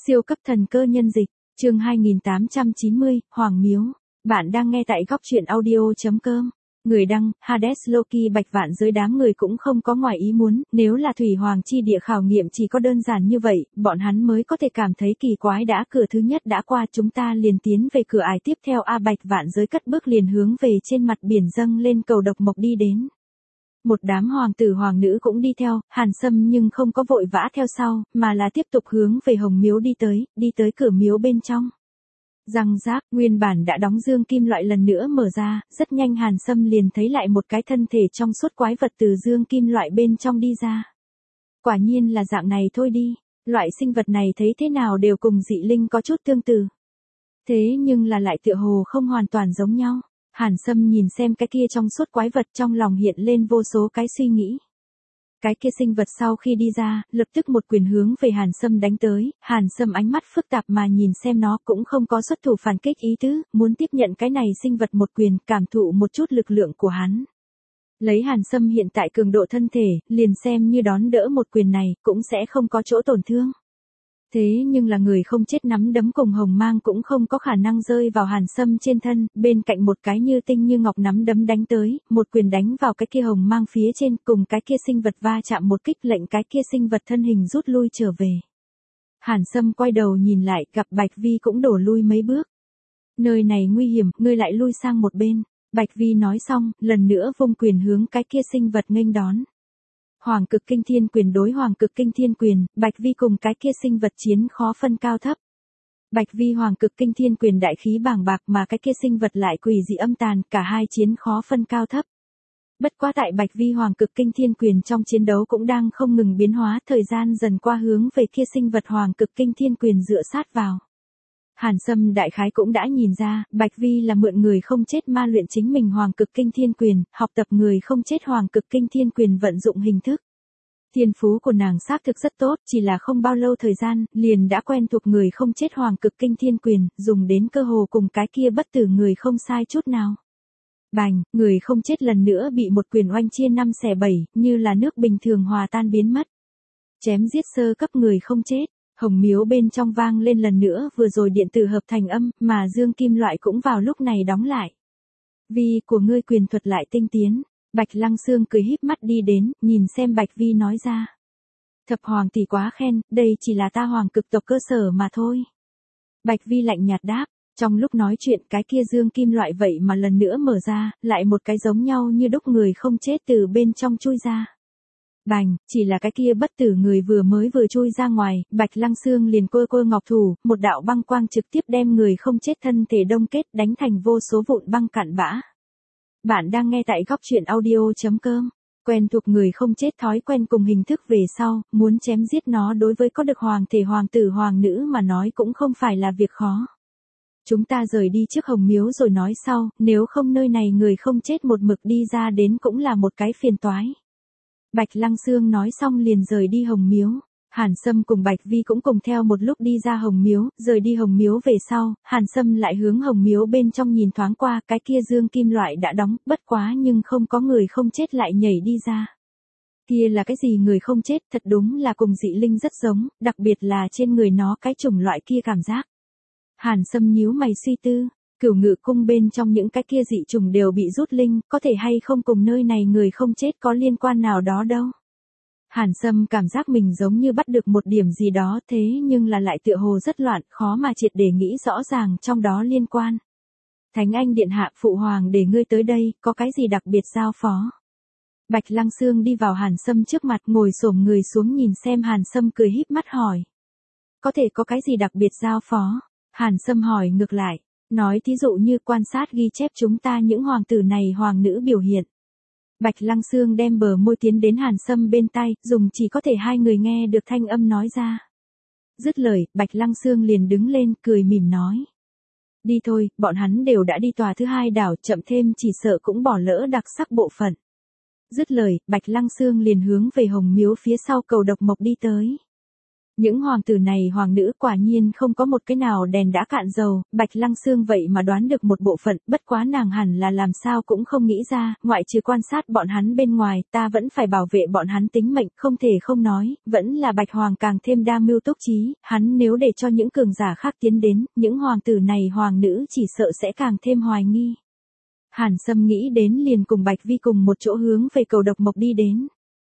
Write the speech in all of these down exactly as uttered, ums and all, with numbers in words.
Siêu cấp thần cơ nhân dịch, chương hai nghìn tám trăm chín mươi, Hoàng Miếu. Bạn đang nghe tại góc truyện audio.com. Người đăng, Hades Loki Bạch Vạn Giới. Đám người cũng không có ngoài ý muốn, nếu là Thủy Hoàng chi địa khảo nghiệm chỉ có đơn giản như vậy, bọn hắn mới có thể cảm thấy kỳ quái. Đã cửa thứ nhất đã qua, chúng ta liền tiến về cửa ải tiếp theo. A Bạch Vạn Giới cất bước liền hướng về trên mặt biển dâng lên cầu độc mộc đi đến. Một đám hoàng tử hoàng nữ cũng đi theo, Hàn Sâm nhưng không có vội vã theo sau, mà là tiếp tục hướng về Hồng Miếu đi tới, đi tới cửa miếu bên trong. Răng rác, nguyên bản đã đóng dương kim loại lần nữa mở ra, rất nhanh Hàn Sâm liền thấy lại một cái thân thể trong suốt quái vật từ dương kim loại bên trong đi ra. Quả nhiên là dạng này thôi đi, loại sinh vật này thấy thế nào đều cùng dị linh có chút tương tự. Thế nhưng là lại tựa hồ không hoàn toàn giống nhau. Hàn Sâm nhìn xem cái kia trong suốt quái vật, trong lòng hiện lên vô số cái suy nghĩ. Cái kia sinh vật sau khi đi ra, lập tức một quyền hướng về Hàn Sâm đánh tới. Hàn Sâm ánh mắt phức tạp mà nhìn xem nó, cũng không có xuất thủ phản kích ý tứ, muốn tiếp nhận cái này sinh vật một quyền, cảm thụ một chút lực lượng của hắn. Lấy Hàn Sâm hiện tại cường độ thân thể, liền xem như đón đỡ một quyền này, cũng sẽ không có chỗ tổn thương. Thế nhưng là người không chết nắm đấm cùng hồng mang cũng không có khả năng rơi vào Hàn Sâm trên thân, bên cạnh một cái như tinh như ngọc nắm đấm đánh tới, một quyền đánh vào cái kia hồng mang phía trên, cùng cái kia sinh vật va chạm một kích, lệnh cái kia sinh vật thân hình rút lui trở về. Hàn Sâm quay đầu nhìn lại, gặp Bạch Vi cũng đổ lui mấy bước. Nơi này nguy hiểm, ngươi lại lui sang một bên. Bạch Vi nói xong, lần nữa vung quyền hướng cái kia sinh vật nghênh đón. Hoàng cực kinh thiên quyền đối hoàng cực kinh thiên quyền, Bạch Vi cùng cái kia sinh vật chiến khó phân cao thấp. Bạch Vi hoàng cực kinh thiên quyền đại khí bàng bạc, mà cái kia sinh vật lại quỷ dị âm tàn, cả hai chiến khó phân cao thấp. Bất quá tại Bạch Vi hoàng cực kinh thiên quyền trong chiến đấu cũng đang không ngừng biến hóa, thời gian dần qua hướng về kia sinh vật hoàng cực kinh thiên quyền dựa sát vào. Hàn Sâm đại khái cũng đã nhìn ra, Bạch Vi là mượn người không chết ma luyện chính mình hoàng cực kinh thiên quyền, học tập người không chết hoàng cực kinh thiên quyền vận dụng hình thức. Thiên phú của nàng xác thực rất tốt, chỉ là không bao lâu thời gian, liền đã quen thuộc người không chết hoàng cực kinh thiên quyền, dùng đến cơ hồ cùng cái kia bất tử người không sai chút nào. Bành, người không chết lần nữa bị một quyền oanh chia năm xẻ bảy, như là nước bình thường hòa tan biến mất. Chém giết sơ cấp người không chết. Hồng Miếu bên trong vang lên lần nữa vừa rồi điện tử hợp thành âm, mà dương kim loại cũng vào lúc này đóng lại. Vi của ngươi quyền thuật lại tinh tiến. Bạch Lăng Xương cười híp mắt đi đến, nhìn xem Bạch Vi nói ra. Thập hoàng tỷ quá khen, đây chỉ là ta hoàng cực tộc cơ sở mà thôi. Bạch Vi lạnh nhạt đáp, trong lúc nói chuyện cái kia dương kim loại vậy mà lần nữa mở ra, lại một cái giống nhau như đúc người không chết từ bên trong chui ra. Bành, chỉ là cái kia bất tử người vừa mới vừa chui ra ngoài, Bạch Lăng Xương liền cơ cơ ngọc thủ, một đạo băng quang trực tiếp đem người không chết thân thể đông kết, đánh thành vô số vụn băng cặn bã. Bạn đang nghe tại góc truyện audio.com. Quen thuộc người không chết thói quen cùng hình thức về sau, muốn chém giết nó đối với có được hoàng thể hoàng tử hoàng nữ mà nói cũng không phải là việc khó. Chúng ta rời đi trước Hồng Miếu rồi nói sau, nếu không nơi này người không chết một mực đi ra đến cũng là một cái phiền toái. Bạch Lăng Xương nói xong liền rời đi Hồng Miếu. Hàn Sâm cùng Bạch Vi cũng cùng theo một lúc đi ra Hồng Miếu, rời đi Hồng Miếu về sau, Hàn Sâm lại hướng Hồng Miếu bên trong nhìn thoáng qua, cái kia dương kim loại đã đóng, bất quá nhưng không có người không chết lại nhảy đi ra. Kia là cái gì người không chết, thật đúng là cùng dị linh rất giống, đặc biệt là trên người nó cái chủng loại kia cảm giác. Hàn Sâm nhíu mày suy tư. Cửu Ngự cung bên trong những cái kia dị trùng đều bị rút linh, có thể hay không cùng nơi này người không chết có liên quan nào đó đâu. Hàn Sâm cảm giác mình giống như bắt được một điểm gì đó, thế nhưng là lại tựa hồ rất loạn, khó mà triệt để nghĩ rõ ràng trong đó liên quan. Thánh Anh điện hạ, phụ hoàng để ngươi tới đây, có cái gì đặc biệt giao phó? Bạch Lăng Xương đi vào Hàn Sâm trước mặt, ngồi xổm người xuống nhìn xem Hàn Sâm, cười híp mắt hỏi. Có thể có cái gì đặc biệt giao phó? Hàn Sâm hỏi ngược lại. Nói thí dụ như quan sát ghi chép chúng ta những hoàng tử này hoàng nữ biểu hiện. Bạch Lăng Xương đem bờ môi tiến đến Hàn Sâm bên tai, dùng chỉ có thể hai người nghe được thanh âm nói ra. Dứt lời, Bạch Lăng Xương liền đứng lên, cười mỉm nói. Đi thôi, bọn hắn đều đã đi tòa thứ hai đảo, chậm thêm chỉ sợ cũng bỏ lỡ đặc sắc bộ phận. Dứt lời, Bạch Lăng Xương liền hướng về Hồng Miếu phía sau cầu độc mộc đi tới. Những hoàng tử này hoàng nữ quả nhiên không có một cái nào đèn đã cạn dầu, Bạch Lăng Xương vậy mà đoán được một bộ phận, bất quá nàng hẳn là làm sao cũng không nghĩ ra, ngoại trừ quan sát bọn hắn bên ngoài, ta vẫn phải bảo vệ bọn hắn tính mệnh, không thể không nói, vẫn là Bạch Hoàng càng thêm đa mưu túc trí, hắn nếu để cho những cường giả khác tiến đến, những hoàng tử này hoàng nữ chỉ sợ sẽ càng thêm hoài nghi. Hàn Sâm nghĩ đến liền cùng Bạch Vi cùng một chỗ hướng về cầu độc mộc đi đến.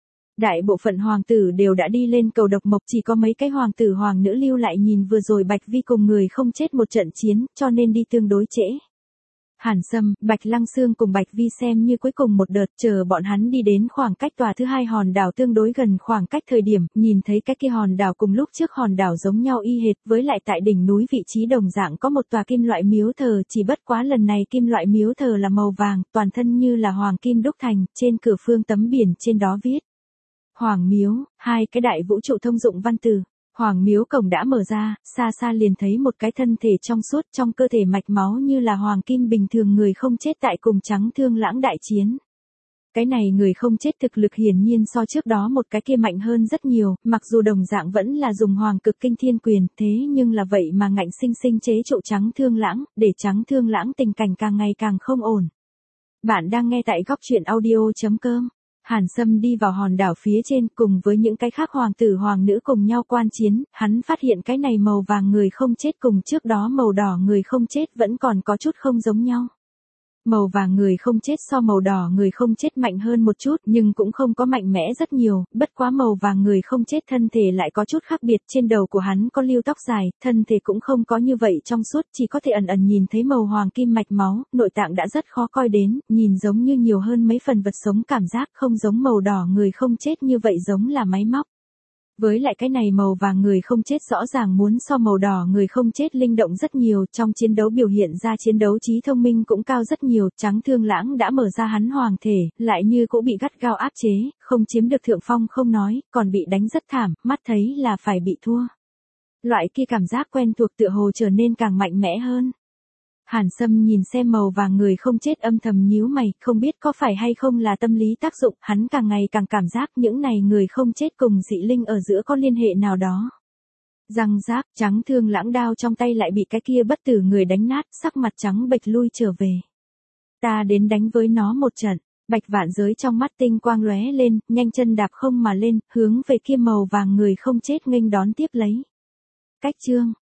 Đại bộ phận hoàng tử đều đã đi lên cầu độc mộc, chỉ có mấy cái hoàng tử hoàng nữ lưu lại nhìn vừa rồi Bạch Vi cùng người không chết một trận chiến, cho nên đi tương đối trễ. Hàn Sâm, Bạch Lăng Xương cùng Bạch Vi xem như cuối cùng một đợt, chờ bọn hắn đi đến khoảng cách tòa thứ hai hòn đảo tương đối gần khoảng cách thời điểm, nhìn thấy cái kia hòn đảo cùng lúc trước hòn đảo giống nhau y hệt, với lại tại đỉnh núi vị trí đồng dạng có một tòa kim loại miếu thờ, chỉ bất quá lần này kim loại miếu thờ là màu vàng, toàn thân như là hoàng kim đúc thành, trên cửa phương tấm biển trên đó viết Hoàng miếu, hai cái đại vũ trụ thông dụng văn từ. Hoàng miếu cổng đã mở ra, xa xa liền thấy một cái thân thể trong suốt, trong cơ thể mạch máu như là hoàng kim bình thường người không chết tại cùng Trắng Thương Lãng đại chiến. Cái này người không chết thực lực hiển nhiên so trước đó một cái kia mạnh hơn rất nhiều, mặc dù đồng dạng vẫn là dùng hoàng cực kinh thiên quyền, thế nhưng là vậy mà ngạnh sinh sinh chế trụ Trắng Thương Lãng, để Trắng Thương Lãng tình cảnh càng ngày càng không ổn. Bạn đang nghe tại góc truyện audio chấm com. Hàn Sâm đi vào hòn đảo phía trên cùng với những cái khác hoàng tử hoàng nữ cùng nhau quan chiến, hắn phát hiện cái này màu vàng người không chết cùng trước đó màu đỏ người không chết vẫn còn có chút không giống nhau. Màu vàng người không chết so màu đỏ người không chết mạnh hơn một chút nhưng cũng không có mạnh mẽ rất nhiều, bất quá màu vàng người không chết thân thể lại có chút khác biệt, trên đầu của hắn có lưu tóc dài, thân thể cũng không có như vậy trong suốt, chỉ có thể ẩn ẩn nhìn thấy màu hoàng kim mạch máu, nội tạng đã rất khó coi đến, nhìn giống như nhiều hơn mấy phần vật sống, cảm giác không giống màu đỏ người không chết như vậy giống là máy móc. Với lại cái này màu vàng người không chết rõ ràng muốn so màu đỏ người không chết linh động rất nhiều, trong chiến đấu biểu hiện ra chiến đấu trí thông minh cũng cao rất nhiều, Trắng Thương Lãng đã mở ra hắn hoàng thể, lại như cũng bị gắt gao áp chế, không chiếm được thượng phong không nói, còn bị đánh rất thảm, mắt thấy là phải bị thua. Loại kia cảm giác quen thuộc tựa hồ trở nên càng mạnh mẽ hơn. Hàn Sâm nhìn xem màu vàng người không chết âm thầm nhíu mày, không biết có phải hay không là tâm lý tác dụng, hắn càng ngày càng cảm giác những này người không chết cùng dị linh ở giữa có liên hệ nào đó. Răng rác, Trắng Thương Lãng đao trong tay lại bị cái kia bất tử người đánh nát, sắc mặt trắng bệch lui trở về. Ta đến đánh với nó một trận, Bạch Vạn Giới trong mắt tinh quang lóe lên, nhanh chân đạp không mà lên, hướng về kia màu vàng người không chết nghênh đón tiếp lấy. Cách chương